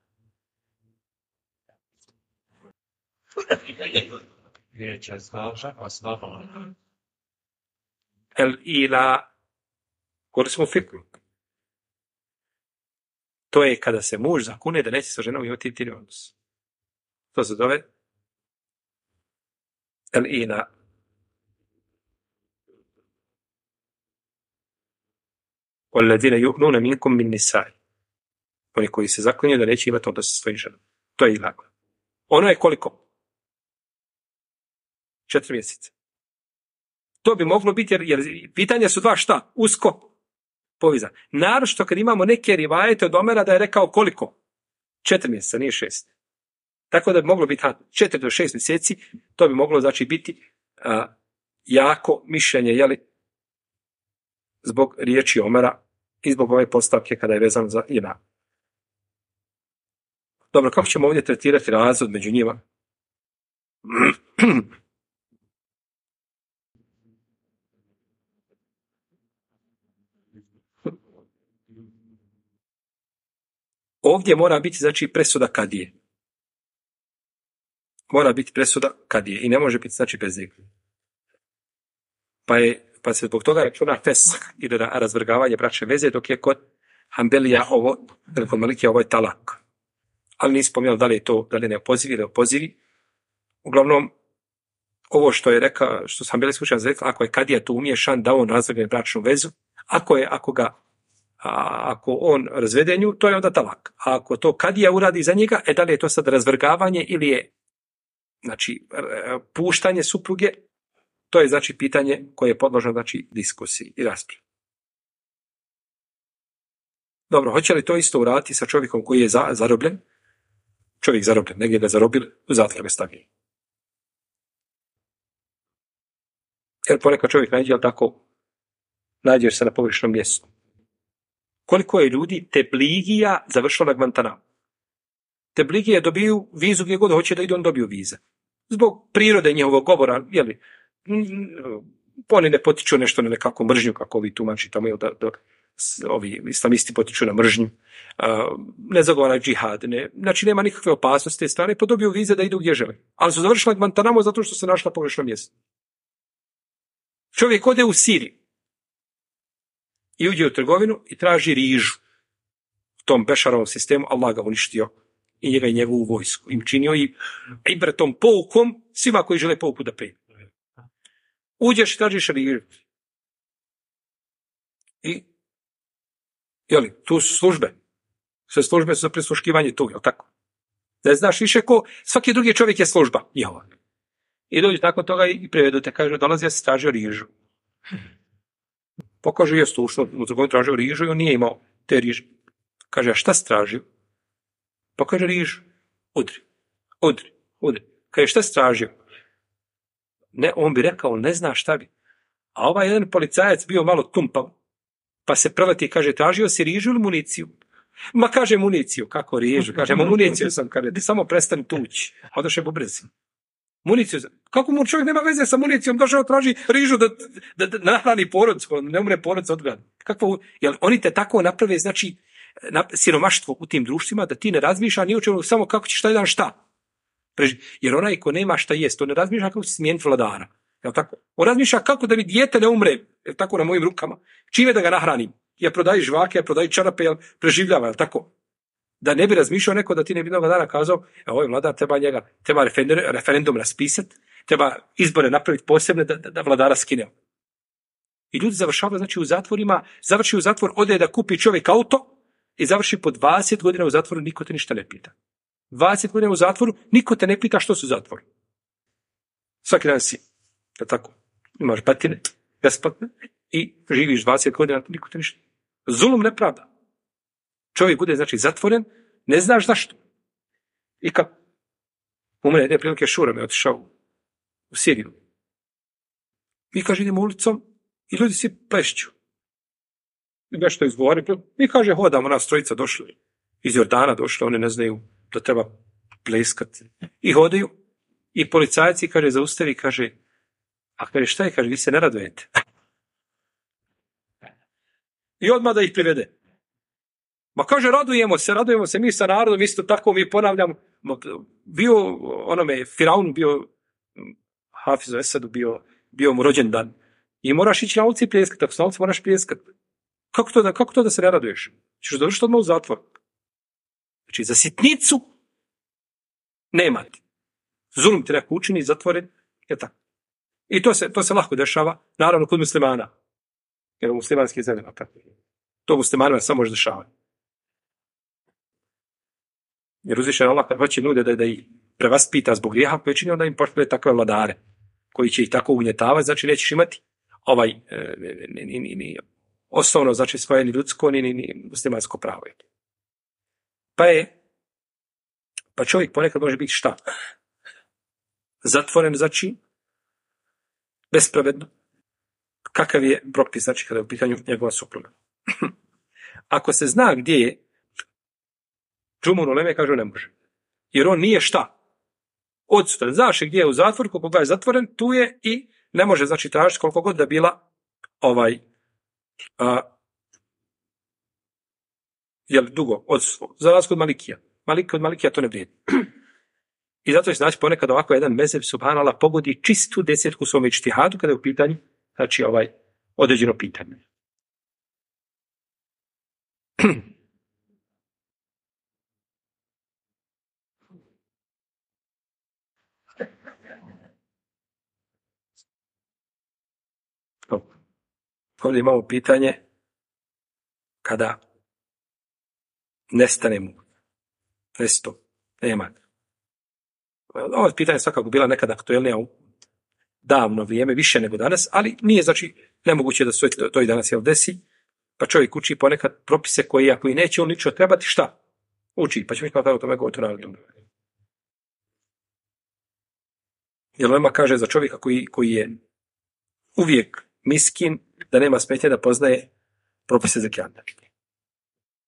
El-ila govorili smo o fikru. To je kada se muž zakune da neće sa ženom imati intimni odnos. To se zove el-ila. وَالَّذِينَ يُؤْنُونَ مِنْكُمْ مِنْ نِسَاءِ. Oni koji se zaklinju da neće imati odnos sa svojim ženom. To je ila. Ono je koliko? 4 mjeseca. To bi moglo biti, jer pitanja su dva šta? Usko povezane. Naročito kad imamo neke rivajete od Omera da je rekao koliko? 4 mjeseca, nije 6. Tako da bi moglo biti 4 do 6 mjeseci, to bi moglo znači biti jako mišljenje, jeli, zbog riječi Omera i zbog ove postavke kada je vezan za ila. Dobro, kako ćemo ovdje tretirati razlog među njima? Ovdje mora biti znači presuda kadije. Mora biti presuda kadije i ne može biti znači bez njega. Pa se zbog toga računa fesk ili razvrgavanje bračne veze, dok je kod Hanbelija ovo, ili kod Malikija ovo je talak. Ali nisam spominjali da li je to, da li ne opozivi ili opozivi. Uglavnom, ovo što je rekao, što sam Hanbelijski učenjaci rekao, ako je kadija tu umiješan, da on razvrgne bračnu vezu, ako on razvede nju, to je onda talak. A ako to kadija uradi za njega, da li je to sad razvrgavanje ili je znači puštanje supruge, to je znači pitanje koje je podložno znači diskusiji i raspravi. Dobro, hoće li to isto uraditi sa čovjekom koji je zarobljen? Čovjek zarobljen, negdje ga zarobili, u zatvor ga stavili. Jer ponekad čovjek nađe, ali tako, nađeš se na pogrešnom mjestu. Koliko je ljudi tebligija završilo na Guantanamo? Tebligije dobiju vizu gdje god hoće da idu, on dobiju vize. Zbog prirode njihovog govora, jeli, oni ne potiču nešto na nekakvu mržnju, kako ovi tumači tamo, ovi islamisti potiču na mržnju, ne zagovaraju džihad, znači nema nikakve opasnosti te strane, pa dobiju vize da idu gdje žele. Ali su završili Guantanamo zato što se našla na pogrešnom mjestu. Čovjek ode u Siriju i uđe u trgovinu i traži rižu. U tom Bešarovom sistemu Allah ga uništio i njega i njegovu vojsku. Im činio i ibretom poukom svima koji žele pouku da priju. Uđeš i tražiš rižu. I tu su službe. Sve službe su za prisluškivanje tu, jel tako? Da znaš više ko, svaki drugi čovjek je služba njihova. I dođu nakon toga i privedu te, kaže, dolazi, ja si tražio rižu. Pokaže, je slušno, mu tražio rižu i on nije imao te riže. Kaže, a šta si tražio? Pa kaže, rižu. Udri. Kaže, šta si tražio? Ne, on bi rekao, ne zna šta bi. A ovaj jedan policajac bio malo tumpav, pa se preleti i kaže, tražio si rižu ili municiju? Ma kaže municiju, kako rižu? Kaže, municiju sam, kaže, ti samo prestani tući. Odoše bubrezi. Municiju, kako mu čovjek nema veze sa municijom, došao traži rižu da nahrani porodicu, ne umre porodica od gladi. Jel oni te tako naprave, znači, siromaštvo u tim društvima, da ti ne razmišlja ni o čemu, samo kako ćeš taj dan šta. Jer onaj ko nema šta jest, on ne razmišlja kako će smijeniti vladara. Jel tako? On razmišlja kako da mi dijete ne umre, jel tako, na mojim rukama. Čime da ga nahranim? Ja prodaji žvake, ja prodaji čarape, jel preživljava, jel tako? Da ne bi razmišljao neko da ti ne bi jednog dana kazao, ovaj vladar treba njega, treba referendum raspisati, treba izbore napraviti posebne da vladara skine. I ljudi završavaju, znači, u zatvorima, završi u zatvor, ode da kupi čovjek auto i završi po 20 godina u zatvoru, niko te ništa ne pita. 20 godina u zatvoru, niko te ne pita što su zatvori. Svaki dan si, je tako, imaš batine, besplatne i živiš 20 godina, niko te ništa. Zulum, nepravda. Čovjek bude, znači, zatvoren, ne znaš zašto. I kako? U mene jedne prilike Šura me otišao u Siriju. Mi, kaže, idemo ulicom i ljudi svi plešću. I nešto izgovori. Mi, kaže, hodamo, nas trojica došli iz Jordana, došli, oni ne znaju da treba pleskati. I hodaju. I policajci, kaže, zaustavi, kaže, a kaže, šta je, kaže, vi se ne radujete. I odmah da ih privede. Ma kaže, radujemo se, mi sa narodom, isto tako mi ponavljamo. Bio, onome, Firaunu bio, Hafizu Esadu bio mu rođendan. I moraš ići na ulici i pljeskati, ako se na ulici moraš pljeskati. Kako to da se ne raduješ? Češ dođeš odmah u zatvor. Znači, za sitnicu nema ti. Zulum ti neko učini, zatvoren, je tako. I to se lahko dešava, naravno, kod muslimana. Jer u muslimanskih zemljama. To muslimanima samo može dešavati. Jer uzvišen Allah kad hoće ljude da ih prevaspita zbog grijeha koji čini, onda im pošle takve vladare koji će ih tako ugnjetavati, znači nećeš imati ni osnovno, znači svoje ni ljudsko ni muslimansko pravo. Pa čovjek ponekad može biti šta? Zatvoren, znači bespravedno. Kakav je propis, znači kada je u pitanju njegova supruga? Ako se zna gdje je, džumhur uleme kaže ne može. Jer on nije šta? Odsutan. Znaš gdje je u zatvoru, koliko je zatvoren, tu je i ne može, znači, tražiti koliko god da bila dugo odsustvo. Za razliku od Malikija. Od Malikija to ne vrijedi. I zato je, znači, ponekad ovako jedan mezheb, subhanallah, pogodi čistu desetku u svom ičtihadu kada je u pitanju, znači, određeno pitanje. Ovdje imamo pitanje kada nestane mu. Nema. Ovo pitanje je svakako bila nekada aktuelnija u davno vrijeme, više nego danas, ali nije, znači, nemoguće da se to i danas desi, pa čovjek uči ponekad propise koji, ako i neće on lično trebati, šta? Uči, pa će mi kao o tome govoriti. Jer Lema kaže za čovjeka koji je uvijek miskin, da nema smetnje da poznaje propise zekijata.